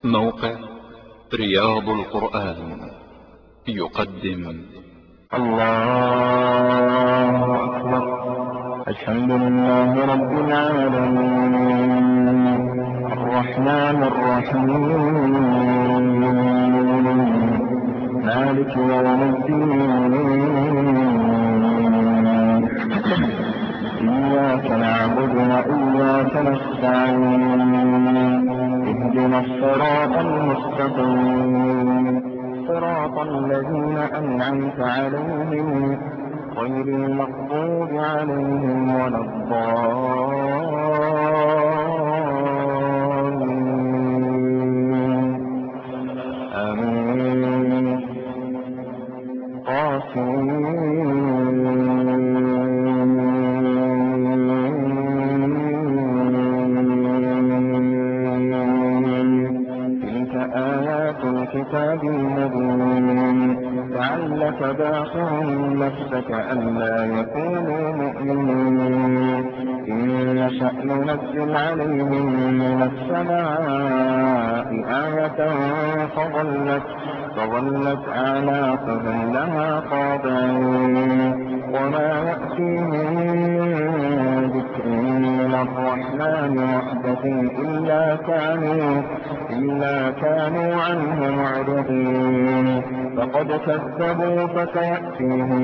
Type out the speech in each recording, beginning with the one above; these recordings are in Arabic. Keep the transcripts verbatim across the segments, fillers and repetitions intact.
موقع رياض القرآن يقدم الله أكبر. الحمد لله رب العالمين الرحمن الرحيم مالك يوم الدين إياك نعبد وإياك نستعين اهدنا الصراط المستقيم صراط الذين أنعمت عليهم غير المغضوب عليهم ولا الضالين آمين. تلك آيات الكتاب المبين لعلك باخع نفسك ألا يكونوا مؤمنين إن نشأ ننزل عليهم من السماء آية فظلت فظلت أعناقهم لها خاضعين وما يأتيهم من ذكر من الرحمن محدث إلا كانوا إلا كانوا عنه معرضين فقد كذبوا فسيأتيهم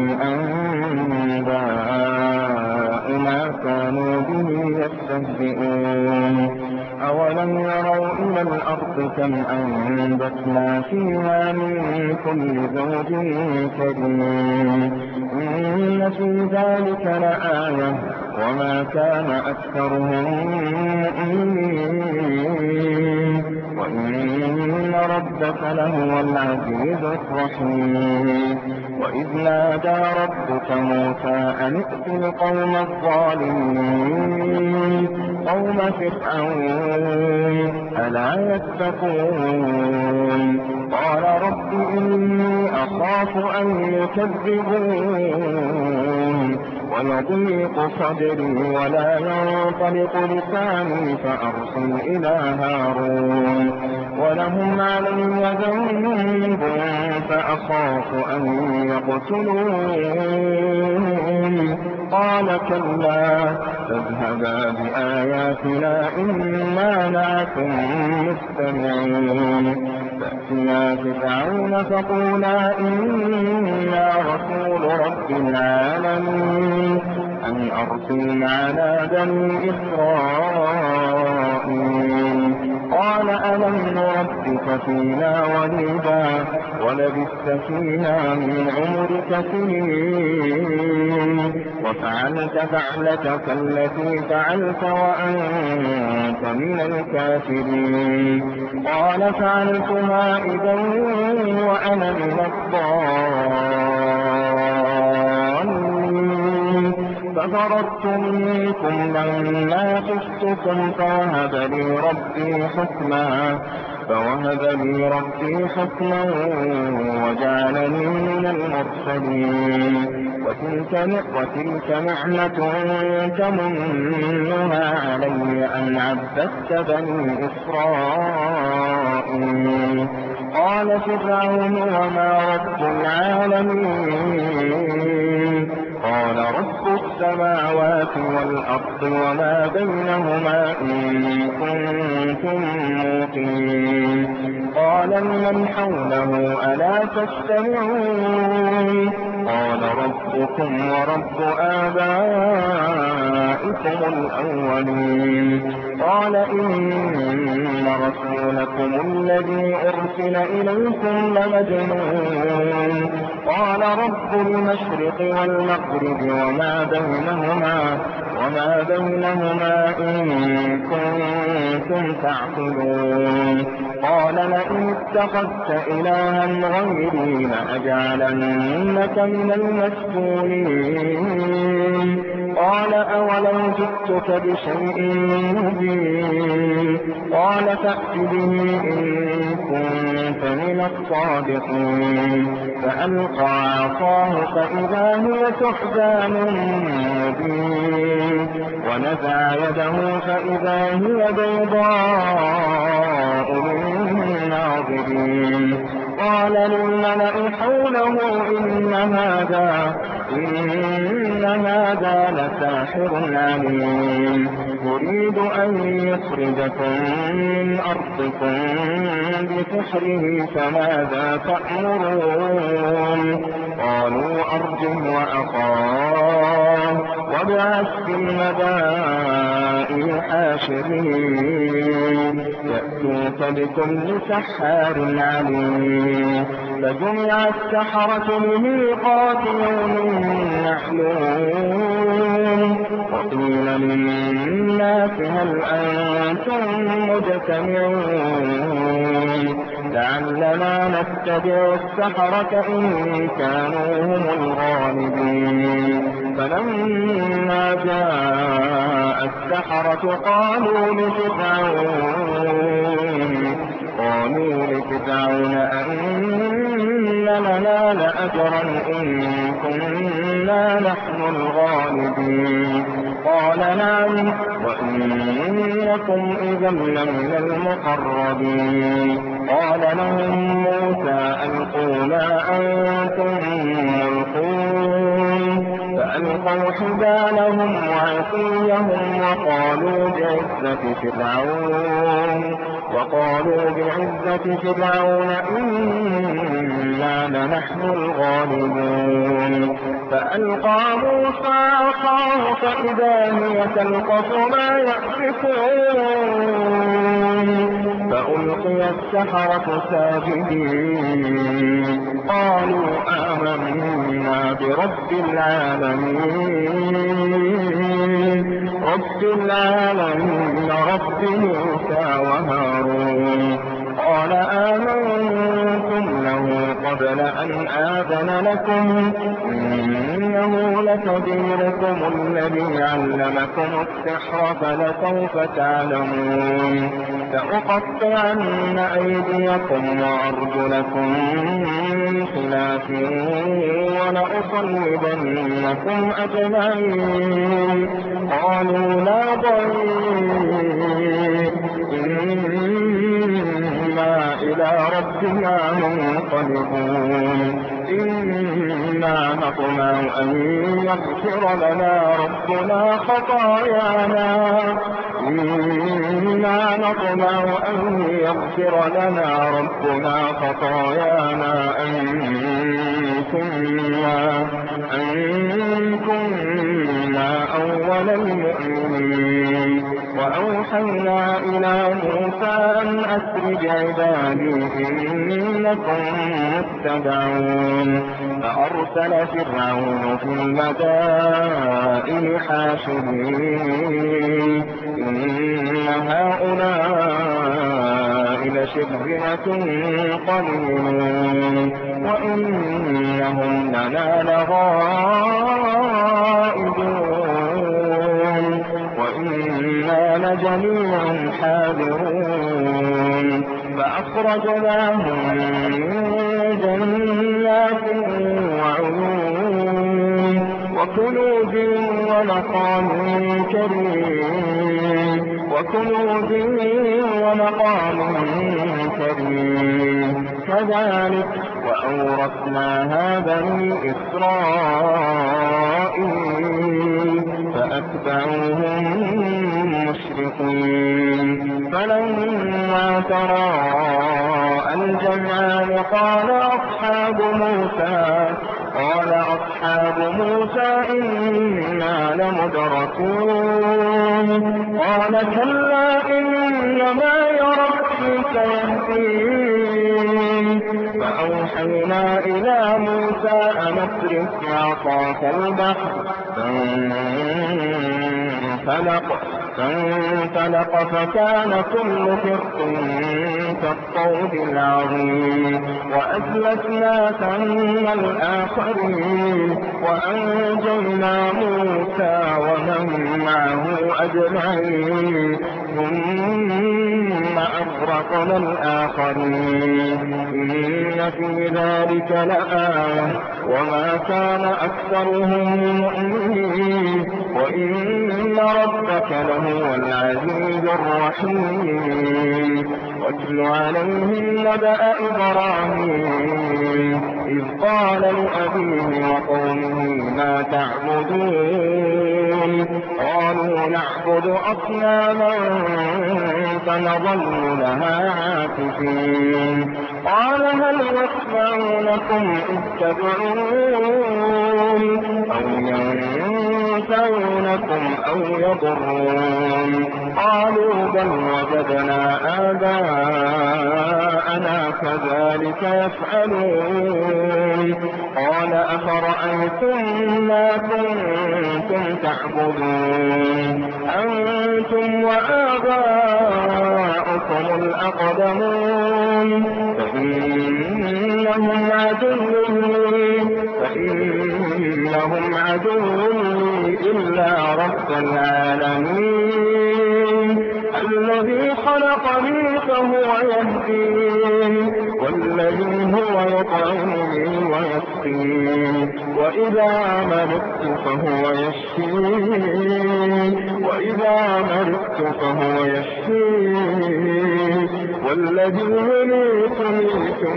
أنباء ما كانوا به يستهزئون أولم يروا إلى الأرض كم أنبتنا فيها من كل زوج كريم إن في ذلك لآية وما كان أكثرهم مؤمنين وإن ربك لهو العزيز الرحيم وإذ نادى ربك موسى أن ائت القوم الظالمين قوم فرعون ألا يتقون قال رب إني أخاف أن يكذبون ويضيق صدري ولا ينطلق لساني فأرسل إلى هارون ولهم علي ذنب فأخاف أن يقتلون قال كلا فاذهبا بآياتنا إنا معكم مستمعون فأتيا فرعون فقولا إنا رسول رب العالمين أن أرسل معنا بني إسرائيل قال ألم نربك فينا وليدا ولبثت فينا من عمرك سنين وفعلت فعلتك التي فعلت وأنت من الكافرين قال فعلتها إذا وأنا من الضالين ففررت منكم لما خفتكم فوهب لي ربي حكما فوهب لي ربي حكما وجعلني من المرسلين وتلك وتلك نعمة تمنها علي أن عبدت بني إسرائيل قال فرعون وما رب العالمين قال رب السماوات والأرض وما بينهما إن كنتم موقنين قال لمن حوله ألا تستمعون قال ربكم ورب آبائكم الأولين قال إن رسولكم الذي أرسل إليكم لمجنون قال رب المشرق والمغرب وما بينهما وما بينهما إن كنتم تعقلون قال لئن اتخذت إلها غيري لأجعلنك من المسجونين قال أولو جئتك بشيء مبين قال فأت به إن كنت من الصادقين فألقى عصاه فإذا هي ثعبان مبين ونزع يده فإذا هي بيضاء المقربين. قال للملأ حوله إن هذا إن هذا لساحر عليم يريد أن يخرجكم من أرضكم بسحره فماذا تأمرون؟ قالوا أرجه وأخاه وابعث في المدائن حاشرين يأتوك بكل سحار عليم. فجمع السحرة لميقات يوم معلوم وقيل للناس هل أنتم مجتمعون لعلنا نتبع السحرة إن كانوا هم الغالبين. فلما جاء السحرة قالوا لفرعون قالوا لفرعون أن لنا لأجرا إن كنا نحن الغالبين. قال نعم وإنكم إذا لمن المقربين. قال لهم موسى ألقوا ما أنتم ملقون فألقوا حبالهم وعصيهم وقالوا بعزة فرعون وقالوا بعزة فرعون إنا لنحن الغالبون. فألقى موسى عصاه فإذا هي تلقف ما يأفكون فألقي السحرة ساجدين قالوا آمنا برب العالمين رب العالمين رب موسى وهارون. قال آمنتم له قبل أن آذن لكم إنه لكبيركم الذي علمكم السحر فلسوف تعلمون. لأقطعن أيديكم وأرجلكم من خلاف ولأصلبنكم أجمعين. قالوا لا ضير إنا إلى ربنا منقلبون. إنا نطمع أن يغفر لنا ربنا خطايانا إنا نطمع أن يغفر لنا ربنا خطايانا أن كنا أن كنا أول المؤمنين. وأوحينا إلى موسى أن أسر بعبادي إنكم متبعون. فأرسل فرعون في المدائن حاشرين إن هؤلاء لشرذمة قليلون وإنهم لنا لغائبون وإنا لجميع حاذرون. فأخرجناهم من جنات وعيون وكنوز ومقام كريم وكنوز ومقام كريم. كذلك وأورثناها بني إسرائيل فأتبعوهم مشرقين. فلما تراءى الجمعان قال أصحاب موسى قال أصحاب موسى إنا لمدركون. قال كلا إن معي ربي سيهدين. فأوحينا إلى موسى أن اضرب بعصاك البحر فانفلق فانفلق فكان كل فرق كالطود العظيم. وأزلفنا ثم الآخرين وأنجينا موسى ومن معه أجمعين ثم أغرقنا الآخرين. إن في ذلك لآية وما كان أكثرهم مؤمنين وإن ربك لهو العزيز الرحيم. واتل عليهم نبأ إبراهيم إذ قال لأبيه وقومه ما تعبدون قالوا نعبد أصناما فنظل لها عاكفين قال هل يسمعونكم إذ تدعون أو ينفعونكم أو يضرون قالوا بل وجدنا آباءنا كذلك يفعلون قال أفرأيتم ما كنتم تعبدون أنتم وآباؤكم الأقدمون فإنهم عدو فإنهم عدو إلا رب العالمين الذي خلقني فهو يهدين والذي هو يطعمني ويسقين وإذا مرضت فهو يشفين وإذا مرضت فهو يشفين والذي يميتني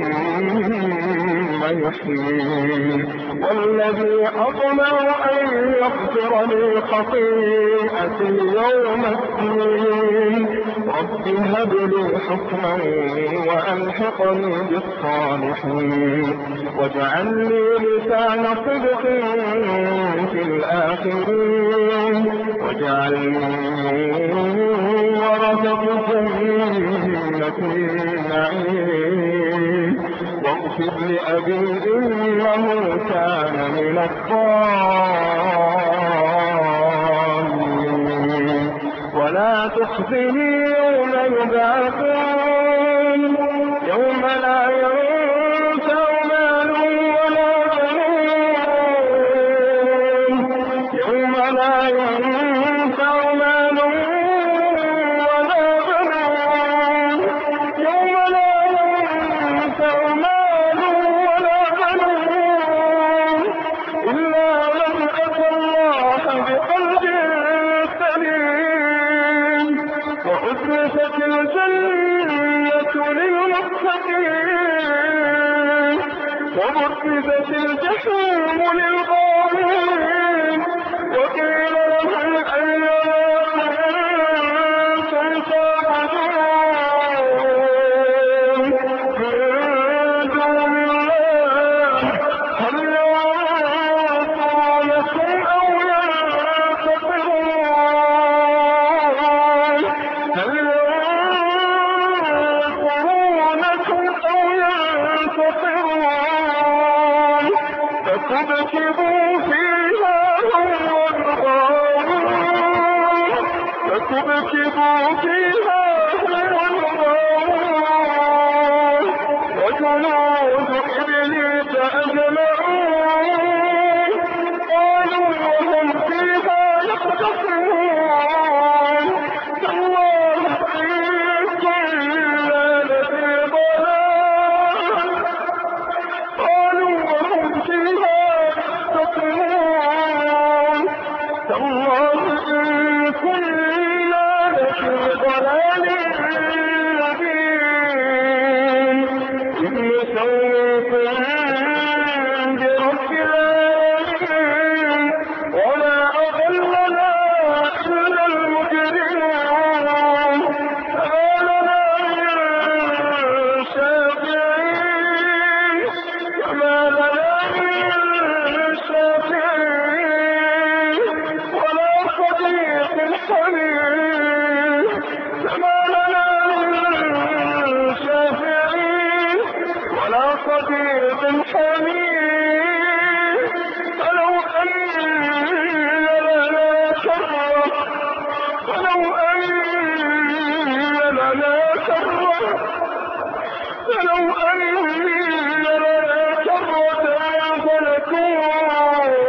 ثم يحيين والذي أطمع أن يغفر لي خطيئتي يوم الدين رب هب لي حكما وألحقني بالصالحين واجعل لي لسان صدق في الآخرين واجعلني ورثة جنة النعيم واغفر لأبي إنه كان من الضالين ولا تخزني يوم يبعثون يوم لا ينفع مال ولا بنون يوم لا ينفع مال ولا بنون يوم لا ينفع مال ولا بنون إلا من أتى الله بقلب سليم وأزلفت الجنة للمتقين وبرزت الجحيم للغاوين وقيل لهم أين ما كنتم تعبدون من دون الله هل ينصرونكم أو ينتصرون هل ينصرونكم أو ينتصرون فكبكبوا فيها هم والغاوون فكبكبوا فيها هم والغاوون وجنود إبليس أجمعون قالوا وهم فيها يختصمون تالله إن كنا لفي ضلال قالوا وهم فيها يختصمون تالله إن كنا لفي ضلال مبين إذ نسويكم برب العالمين وما أضلنا إلا المجرمون فما لنا من شافعين فما لنا من شافعين ولا صديق حميم فما لنا من شافعين ولا صديق حميم فلو أن لنا كرة فلو أن لنا كرة فلو أن لنا كرة فنكون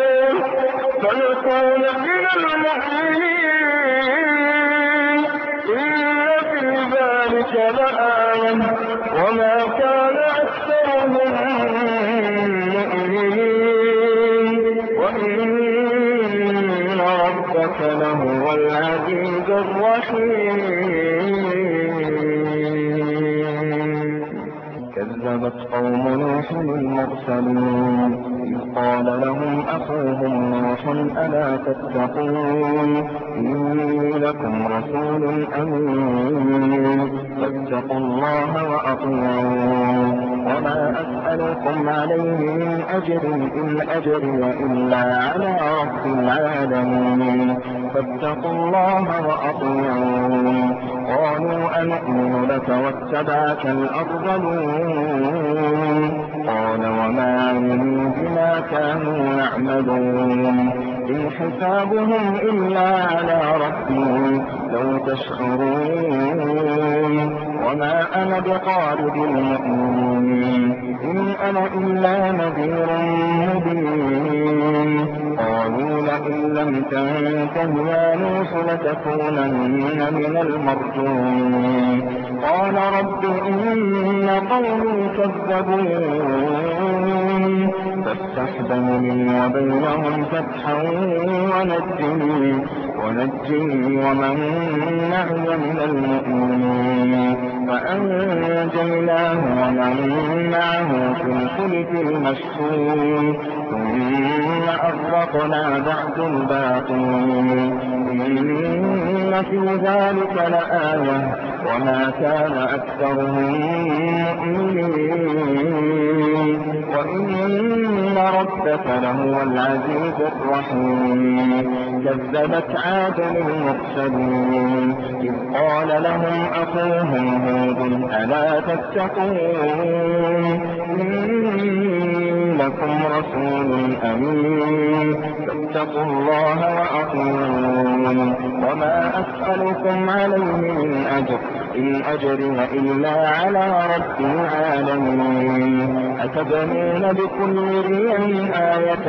فنكون من المؤمنين إن في ذلك لآية وما كان أكثرهم مؤمنين وإن ربك لهو العزيز الرحيم كذبت قوم نوح المرسلين إذ قال لهم أخوهم نوح ألا تتقون إني لكم رسول أمين فاتقوا الله وأطيعون وما أسألكم عليه من أجر إن أجري إلا على رب العالمين فاتقوا الله وأطيعون قالوا أنؤمن لك واتبعك الأرذلون قال وما علموا بما كانوا يعملون إن حسابهم إلا على ربي لو تشعرون وما أنا بطارد المؤمنين إن أنا إلا نذير مبين قالوا لئن لم تنته يا نوح لتكونن من المرجومين قال رب إن قومي كذبون فافتح بيني وبينهم فتحا ونجني ونجني ومن معي من المؤمنين فأنجيناه ومن معه في الفلك المشحون ثم أغرقنا بعد الباقين إن في ذلك لآية وما كان أكثرهم مؤمنين وإن ربك لهو العزيز الرحيم كذبت عاد المرسلين إذ قال لهم أخوهم هود ألا تتقون إني لكم رسول أمين فاتقوا الله وأطيعون وما أسألكم عليه من أجر إن أجري إلا على رب العالمين أتبنون بكل ريع آية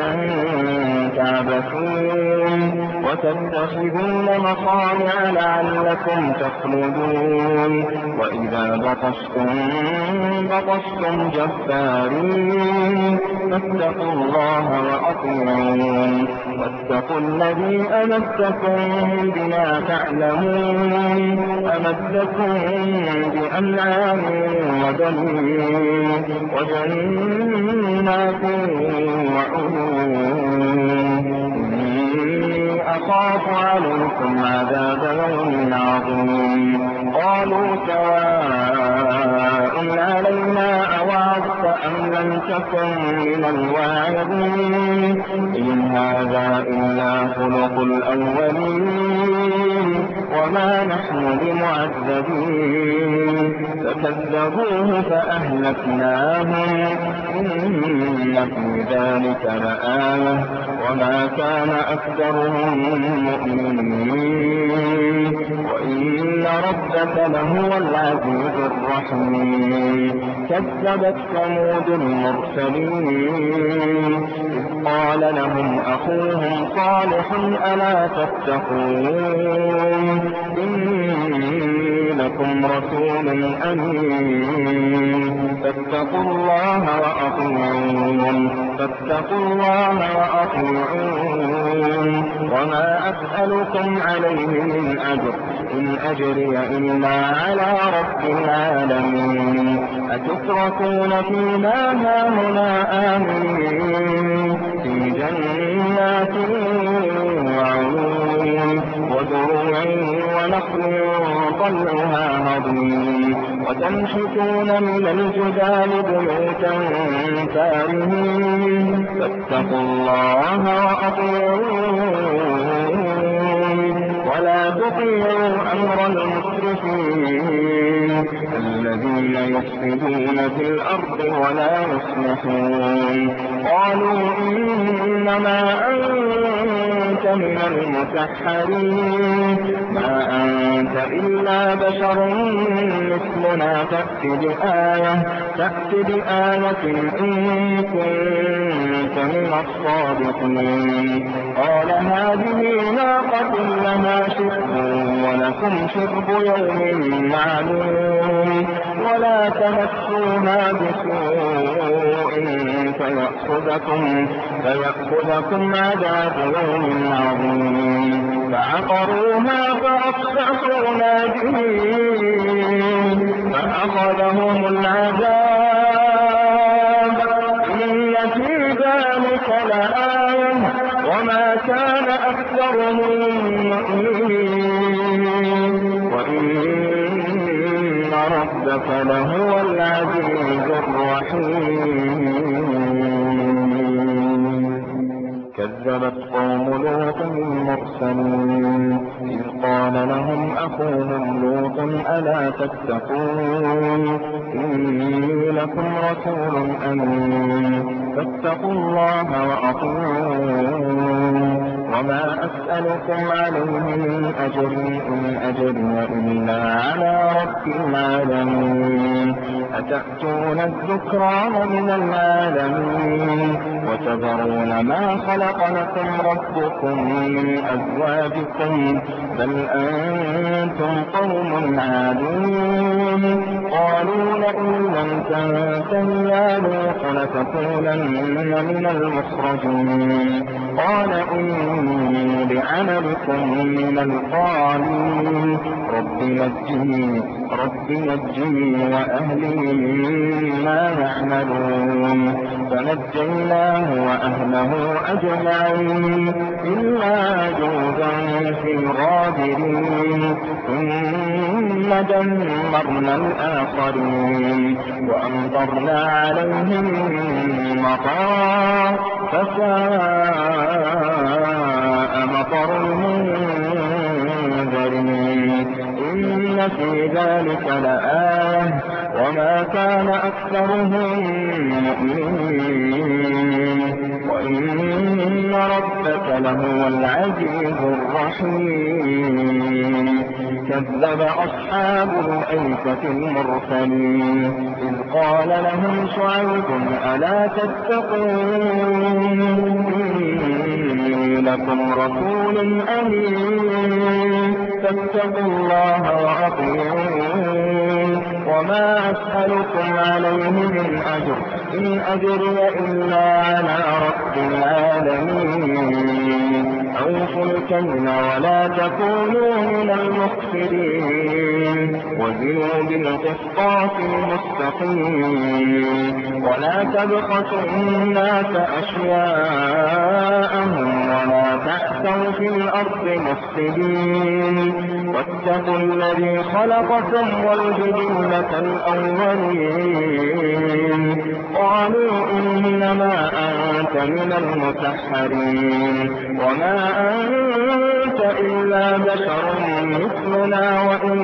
تعبثون وتتخذون مصانع لعلكم تخلدون وإذا بطشتم بطشتم جبارين فاتقوا الله وأطيعون واتقوا الذي أمدكم بما تعلمون أمدكم بأنعام وبنين وجنات وعيون إني أخاف عليكم عذاب يوم عظيم قالوا سواء علينا أوعظت أم لم تكن من الواعظين إن هذا إلا خلق الأولين وما نحن بمعذبين فكذبوه فأهلكناهم إن في ذلك لآية وما كان أكثرهم مؤمنين وإن ربك لهو العزيز الرحيم كذبت ثمود المرسلين إذ قال لهم أخوهم صالح ألا تتقون إني لكم رسول أمين فاتقوا الله وأطيعون فاتقوا الله وأطيعون وما أسألكم عليه من أجر إن أجري إلا على رب العالمين أتتركون فيما هاهنا آمنين في جنات وعيون وزروع ونخل طلعها هضيم وتنحتون من الجبال بيوتا فارهين فاتقوا الله وأطيعون ولا تطيعوا أمر المسرفين الذين يفسدون في الأرض ولا يصلحون قالوا إنما أنت من المسحرين ما أنت إلا بشر مثلنا فأت بآية فأت بآية إن كنت من الصادقين قال هذه ناقة لها شرب ولكم شرب يوم معلوم ولا تمسوها بسوء فيأخذكم فيأخذكم عذاب يوم عظيم فعقروها فأصبحوا نادمين فأخذهم العذاب لهو العزيز الرحيم. كذبت قوم لوط المرسلين إذ قال لهم أخوهم لوط ألا تتقون إني لكم رسول أمين فاتقوا الله وأطيعون وما أسألكم عليه من أجر إن أجري إلا على رب العالمين أتأتون الذكران من العالمين وتذرون ما خلق لكم ربكم من أزواجكم بل أنتم قوم عادون قالوا لئن لم تنته يا لوط لتكونن من المخرجين قال إني لعملكم من القالين رب نجني رب نجني وأهلي مما يعملون فنجيناه وأهله أجمعين إلا عجوزا في الغابرين ثم دمرنا الآخرين وأمطرنا عليهم مطرا فساء مطر المنذرين إن في ذلك لآية وما كان أكثرهم مؤمنين وإن ربك لهو العزيز الرحيم. كذب أصحاب الأيكة المرسلين إذ قال لهم شعيب ألا تتقون إني لكم رسول أمين فاتقوا الله وأطيعون وما أسألكم عليه من أجر إن أجري إلا على رب العالمين أوفوا الكيل ولا تكونوا من المخسرين وزنوا بالقسطاس المستقيم ولا تبخسوا الناس أشياءهم ولا تأسوا في الأرض مفسدين واتقوا الذي خلقكم والجبلة الأولين قالوا إنما أنت من المسحرين وما أنت إلا بشر مثلنا وإن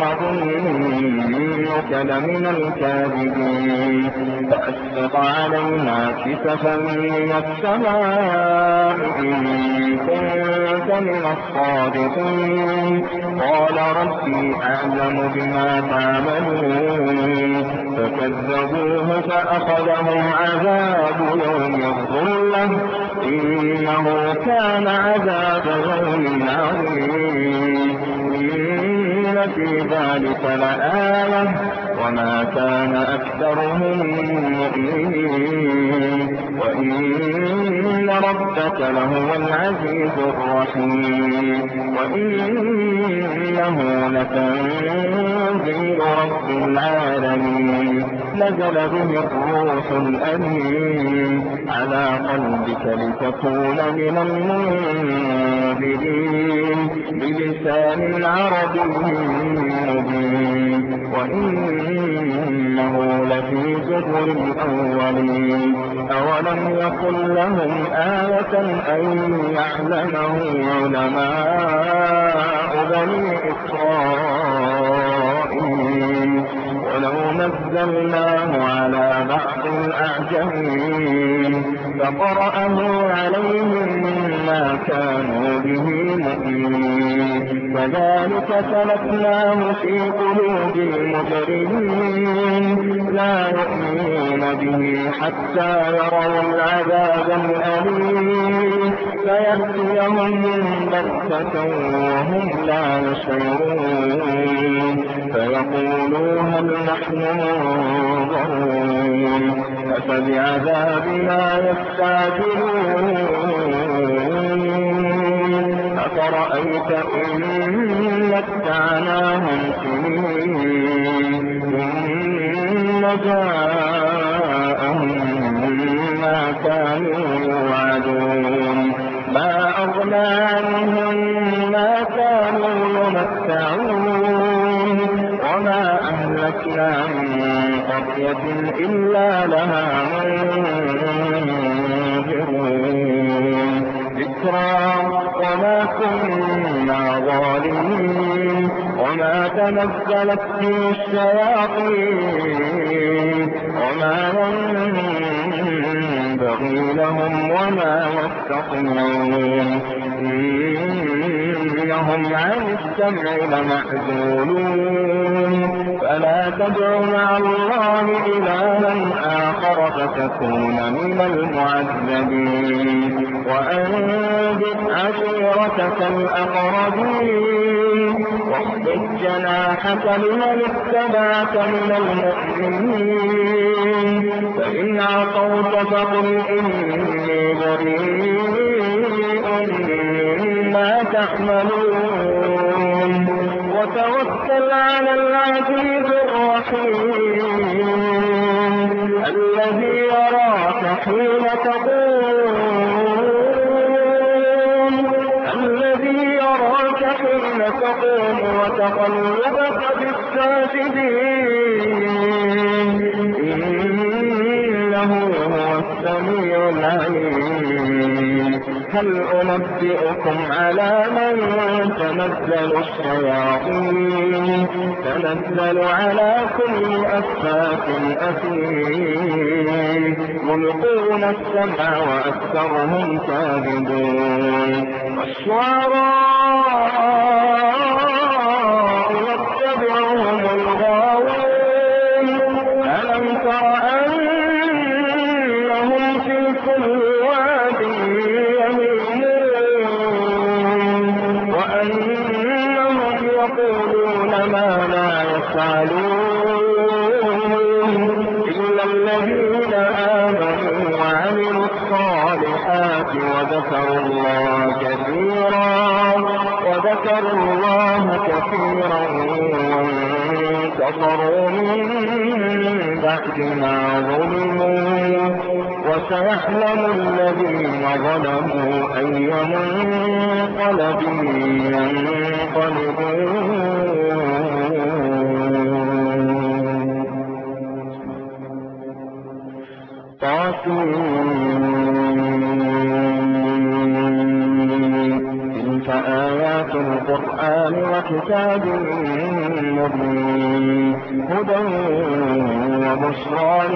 نظنك لمن الكاذبين فأسقط علينا كسفا من السماء إن كنت من الصادقين قال ربي أعلم بما تعملون فكذبوه فأخذهم عذاب يوم الظلة إنه كان عذاب يوم عظيم إن في ذلك لآية وما كان أكثرهم مؤمنين وإن ربك لهو العزيز الرحيم وإنه لتنزيل رب العالمين نزل به الروح الأمين على قلبك لتكون من المنذرين بلسان عربي مبين وإنه لفي زبر الأولين أولم يكن لهم آية أن يعلمه علماء بني إسرائيل ولو نزلناه على بعض الأعجمين فقرأه عليهم ما كانوا به مؤمنين كذلك سلكناه في قلوب المجرمين لا يؤمنون به حتى يروا العذاب الأليم فيأتيهم بغتة وهم لا يشعرون فيقولوا هل نحن منظرون أفبعذابنا يستعجلون أفرأيت إن متعناهم سنين ثم جاءهم ما كانوا يوعدون ما أغنى عنهم ما كانوا يمتعون وما أهلكنا من قرية إلا لها منذرون ذكرى وما كنا ظالمين وما تنزلت به الشياطين وما ينبغي لهم وما يستطيعون إنهم عن السمع لمعزولون فلا تدع مع الله إلها آخر فتكون من المعذبين وأنذر عشيرتك الأقربين واخفض جناحك لمن اتبعك من المؤمنين فإن عصوك فقل إني بريء مما تعملون وتوكل على العزيز الرحيم الذي يراك حين تقوم الذي يراك حين تقوم وتقلبك في الساجدين إنه هو السميع العليم هل أنبئكم على من تنزل الشياطين تنزل على كل أفاك أثيم يلقون السمع وأكثرهم كاذبون والشعراء يتبعهم الغاوون ألم تر أنهم في كل واد يهيمون وأنهم يقولون ما لا يفعلون إلا الذين آمنوا وعملوا الصالحات وذكروا الله كثيرا وذكروا الله كثيرا وانتصروا من بعد ما ظلموا وسيعلم الذين ظلموا أي منقلب ينقلبون تلك آيات القرآن وكتاب مبين هدى وبشرى